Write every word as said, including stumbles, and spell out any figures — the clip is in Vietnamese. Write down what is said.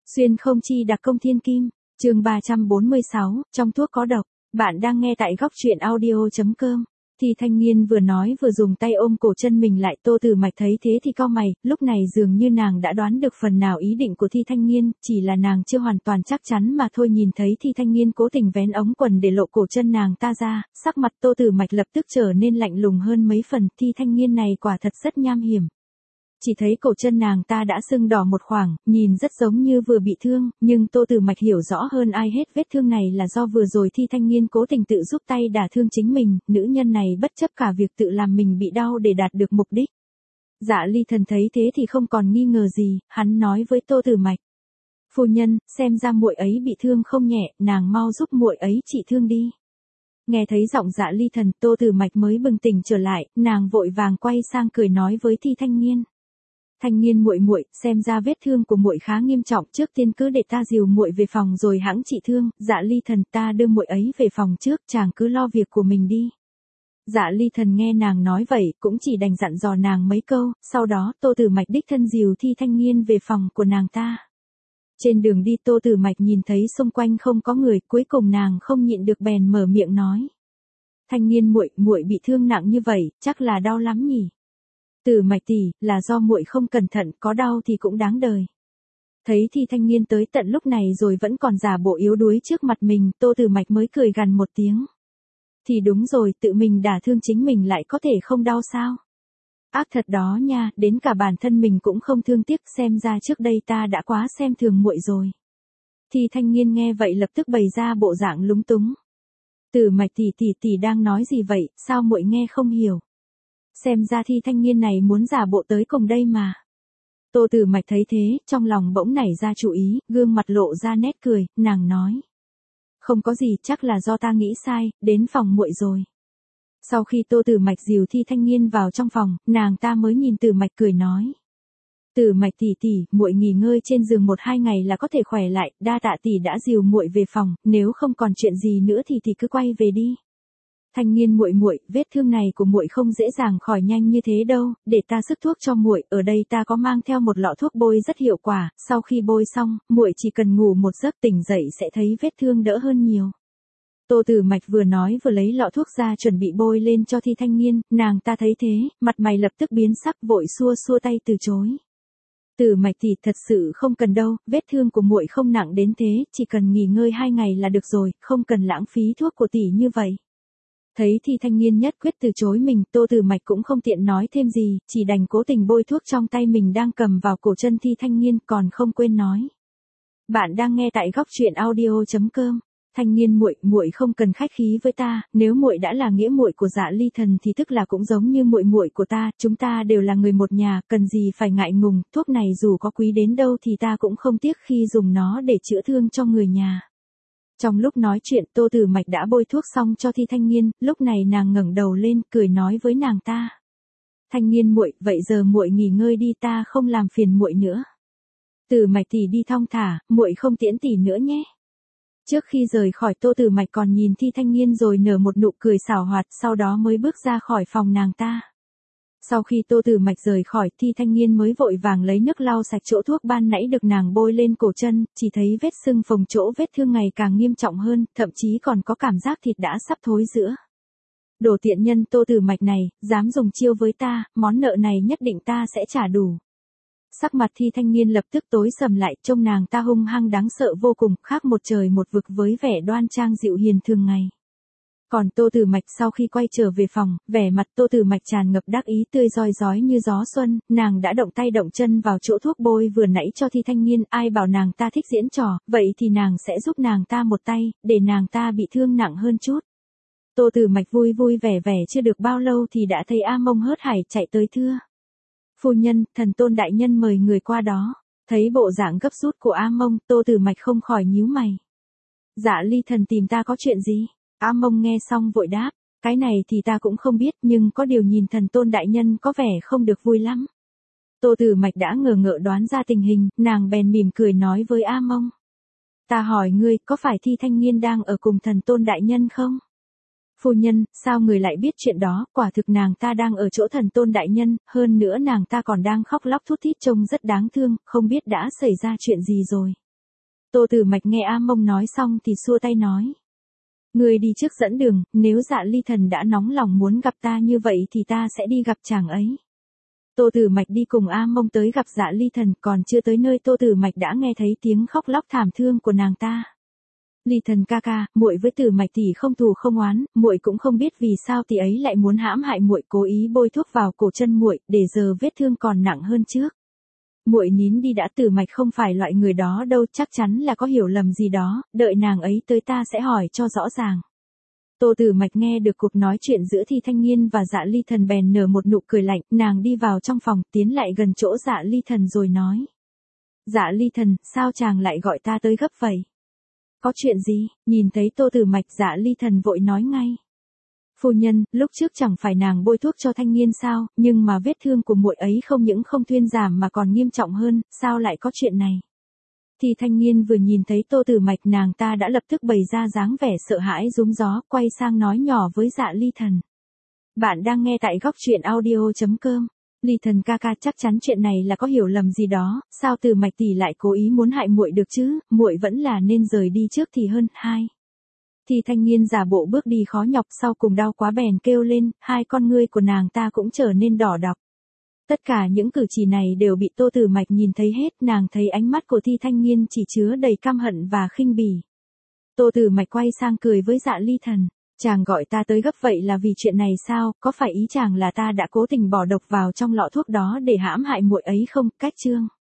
Xuyên không chi đặc công thiên kim, chương ba trăm bốn mươi sáu, trong thuốc có độc. Bạn đang nghe tại góc truyện audio.com. Thì Thanh Nghiên vừa nói vừa dùng tay ôm cổ chân mình lại. Tô Tử Mạch thấy thế thì cau mày, lúc này dường như nàng đã đoán được phần nào ý định của Thi Thanh Nghiên, chỉ là nàng chưa hoàn toàn chắc chắn mà thôi. Nhìn thấy Thi Thanh Nghiên cố tình vén ống quần để lộ cổ chân nàng ta ra, sắc mặt Tô Tử Mạch lập tức trở nên lạnh lùng hơn mấy phần. Thi Thanh Nghiên này quả thật rất nham hiểm. Chỉ thấy cổ chân nàng ta đã sưng đỏ một khoảng, nhìn rất giống như vừa bị thương, nhưng Tô Tử Mạch hiểu rõ hơn ai hết vết thương này là do vừa rồi Thi Thanh Nghiên cố tình tự giúp tay đả thương chính mình, nữ nhân này bất chấp cả việc tự làm mình bị đau để đạt được mục đích. Dạ Ly Thần thấy thế thì không còn nghi ngờ gì, hắn nói với Tô Tử Mạch: "Phu nhân, xem ra muội ấy bị thương không nhẹ, nàng mau giúp muội ấy trị thương đi." Nghe thấy giọng Dạ Ly Thần, Tô Tử Mạch mới bừng tỉnh trở lại, nàng vội vàng quay sang cười nói với Thi Thanh Nghiên: "Thanh Nghiên muội muội, xem ra vết thương của muội khá nghiêm trọng, trước tiên cứ để ta dìu muội về phòng rồi hẵng trị thương." Dạ Ly Thần, ta đưa muội ấy về phòng trước, chàng cứ lo việc của mình đi. Dạ Ly Thần nghe nàng nói vậy, cũng chỉ đành dặn dò nàng mấy câu, sau đó Tô Tử Mạch đích thân dìu Thi Thanh Nghiên về phòng của nàng ta. Trên đường đi Tô Tử Mạch nhìn thấy xung quanh không có người, cuối cùng nàng không nhịn được bèn mở miệng nói: "Thanh Nghiên muội, muội bị thương nặng như vậy, chắc là đau lắm nhỉ?" "Tử Mạch tỷ, là do muội không cẩn thận, có đau thì cũng đáng đời." Thấy Thi Thanh Nghiên tới tận lúc này rồi vẫn còn giả bộ yếu đuối trước mặt mình, Tô Tử Mạch mới cười gằn một tiếng: "Thì đúng rồi, tự mình đả thương chính mình lại có thể không đau sao? Ác thật đó nha, đến cả bản thân mình cũng không thương tiếc, xem ra trước đây ta đã quá xem thường muội rồi." Thi Thanh Nghiên nghe vậy lập tức bày ra bộ dạng lúng túng: "Tử Mạch tỷ tỷ tỷ đang nói gì vậy, sao muội nghe không hiểu? Xem ra Thi Thanh Nghiên này muốn giả bộ tới cùng đây mà." Tô Tử Mạch thấy thế, trong lòng bỗng nảy ra chủ ý, gương mặt lộ ra nét cười, nàng nói: "Không có gì, chắc là do ta nghĩ sai, đến phòng muội rồi." Sau khi Tô Tử Mạch dìu Thi Thanh Nghiên vào trong phòng, nàng ta mới nhìn Tử Mạch cười nói: "Tử Mạch tỷ tỷ, muội nghỉ ngơi trên giường một hai ngày là có thể khỏe lại, đa tạ tỷ đã dìu muội về phòng, nếu không còn chuyện gì nữa thì tỷ cứ quay về đi. Thanh Nghiên muội muội, vết thương này của muội không dễ dàng khỏi nhanh như thế đâu, để ta sức thuốc cho muội, ở đây ta có mang theo một lọ thuốc bôi rất hiệu quả, sau khi bôi xong, muội chỉ cần ngủ một giấc tỉnh dậy sẽ thấy vết thương đỡ hơn nhiều." Tô Tử Mạch vừa nói vừa lấy lọ thuốc ra chuẩn bị bôi lên cho Thi Thanh Nghiên, nàng ta thấy thế, mặt mày lập tức biến sắc, vội xua xua tay từ chối: "Tử Mạch tỷ, thật sự không cần đâu, vết thương của muội không nặng đến thế, chỉ cần nghỉ ngơi hai ngày là được rồi, không cần lãng phí thuốc của tỷ như vậy." Thấy Thi Thanh Nghiên nhất quyết từ chối mình, Tô Tử Mạch cũng không tiện nói thêm gì, chỉ đành cố tình bôi thuốc trong tay mình đang cầm vào cổ chân Thi Thanh Nghiên, còn không quên nói: "Bạn đang nghe tại góc truyện audio.com. Thanh Nghiên muội, muội không cần khách khí với ta, nếu muội đã là nghĩa muội của Dạ Ly Thần thì tức là cũng giống như muội muội của ta, chúng ta đều là người một nhà, cần gì phải ngại ngùng, thuốc này dù có quý đến đâu thì ta cũng không tiếc khi dùng nó để chữa thương cho người nhà." Trong lúc nói chuyện, Tô Tử Mạch đã bôi thuốc xong cho Thi Thanh Nghiên, lúc này nàng ngẩng đầu lên, cười nói với nàng ta: "Thanh Nghiên muội, vậy giờ muội nghỉ ngơi đi, ta không làm phiền muội nữa. Tử Mạch tỷ đi thong thả, muội không tiễn tỷ nữa nhé." Trước khi rời khỏi, Tô Tử Mạch còn nhìn Thi Thanh Nghiên rồi nở một nụ cười xảo hoạt, sau đó mới bước ra khỏi phòng nàng ta. Sau khi Tô Tử Mạch rời khỏi, Thi Thanh Nghiên mới vội vàng lấy nước lau sạch chỗ thuốc ban nãy được nàng bôi lên cổ chân, chỉ thấy vết sưng phồng chỗ vết thương ngày càng nghiêm trọng hơn, thậm chí còn có cảm giác thịt đã sắp thối rữa. Đồ tiện nhân Tô Tử Mạch này, dám dùng chiêu với ta, món nợ này nhất định ta sẽ trả đủ. Sắc mặt Thi Thanh Nghiên lập tức tối sầm lại, trông nàng ta hung hăng đáng sợ vô cùng, khác một trời một vực với vẻ đoan trang dịu hiền thường ngày. Còn Tô Tử Mạch sau khi quay trở về phòng, vẻ mặt Tô Tử Mạch tràn ngập đắc ý, tươi rói rói như gió xuân, nàng đã động tay động chân vào chỗ thuốc bôi vừa nãy cho Thi Thanh Nghiên, ai bảo nàng ta thích diễn trò, vậy thì nàng sẽ giúp nàng ta một tay, để nàng ta bị thương nặng hơn chút. Tô Tử Mạch vui vui vẻ vẻ chưa được bao lâu thì đã thấy A Mông hớt hải chạy tới thưa: "Phu nhân, Thần Tôn đại nhân mời người qua đó." Thấy bộ dạng gấp rút của A Mông, Tô Tử Mạch không khỏi nhíu mày: "Dạ Ly Thần tìm ta có chuyện gì?" A Mông nghe xong vội đáp: "Cái này thì ta cũng không biết, nhưng có điều nhìn Thần Tôn đại nhân có vẻ không được vui lắm." Tô Tử Mạch đã ngờ ngợ đoán ra tình hình, nàng bèn mỉm cười nói với A Mông: "Ta hỏi ngươi, có phải Thi Thanh Nghiên đang ở cùng Thần Tôn đại nhân không?" "Phu nhân, sao người lại biết chuyện đó, quả thực nàng ta đang ở chỗ Thần Tôn đại nhân, hơn nữa nàng ta còn đang khóc lóc thút thít trông rất đáng thương, không biết đã xảy ra chuyện gì rồi." Tô Tử Mạch nghe A Mông nói xong thì xua tay nói. Người đi trước dẫn đường, nếu Dạ Ly Thần đã nóng lòng muốn gặp ta như vậy thì ta sẽ đi gặp chàng ấy. Tô Tử Mạch đi cùng A Mông tới gặp Dạ Ly Thần, còn chưa tới nơi Tô Tử Mạch đã nghe thấy tiếng khóc lóc thảm thương của nàng ta. Ly Thần ca ca, muội với Tử Mạch tỷ không thù không oán, muội cũng không biết vì sao tỷ ấy lại muốn hãm hại muội, cố ý bôi thuốc vào cổ chân muội, để giờ vết thương còn nặng hơn trước. Muội nín đi đã, Tử Mạch không phải loại người đó đâu, chắc chắn là có hiểu lầm gì đó, đợi nàng ấy tới ta sẽ hỏi cho rõ ràng. Tô Tử Mạch nghe được cuộc nói chuyện giữa Thi Thanh Nghiên và Dạ Ly Thần bèn nở một nụ cười lạnh, nàng đi vào trong phòng, tiến lại gần chỗ Dạ Ly Thần rồi nói. Dạ Ly Thần, sao chàng lại gọi ta tới gấp vậy? Có chuyện gì? Nhìn thấy Tô Tử Mạch, Dạ Ly Thần vội nói ngay. Phu nhân, lúc trước chẳng phải nàng bôi thuốc cho Thanh Nghiên sao, nhưng mà vết thương của muội ấy không những không thuyên giảm mà còn nghiêm trọng hơn, sao lại có chuyện này? Thì Thanh Nghiên vừa nhìn thấy Tô Tử Mạch, nàng ta đã lập tức bày ra dáng vẻ sợ hãi rúm gió, quay sang nói nhỏ với Dạ Ly Thần. Bạn đang nghe tại góc truyện audio chấm com. Ly Thần ca ca, chắc chắn chuyện này là có hiểu lầm gì đó, sao Tử Mạch tỷ lại cố ý muốn hại muội được chứ, muội vẫn là nên rời đi trước thì hơn. Hai. Thì Thanh Nghiên giả bộ bước đi khó nhọc, sau cùng đau quá bèn kêu lên, hai con ngươi của nàng ta cũng trở nên đỏ đọc. Tất cả những cử chỉ này đều bị Tô Tử Mạch nhìn thấy hết, nàng thấy ánh mắt của Thi Thanh Nghiên chỉ chứa đầy căm hận và khinh bỉ. Tô Tử Mạch quay sang cười với Dạ Ly Thần, chàng gọi ta tới gấp vậy là vì chuyện này sao, có phải ý chàng là ta đã cố tình bỏ độc vào trong lọ thuốc đó để hãm hại muội ấy không? Cách chương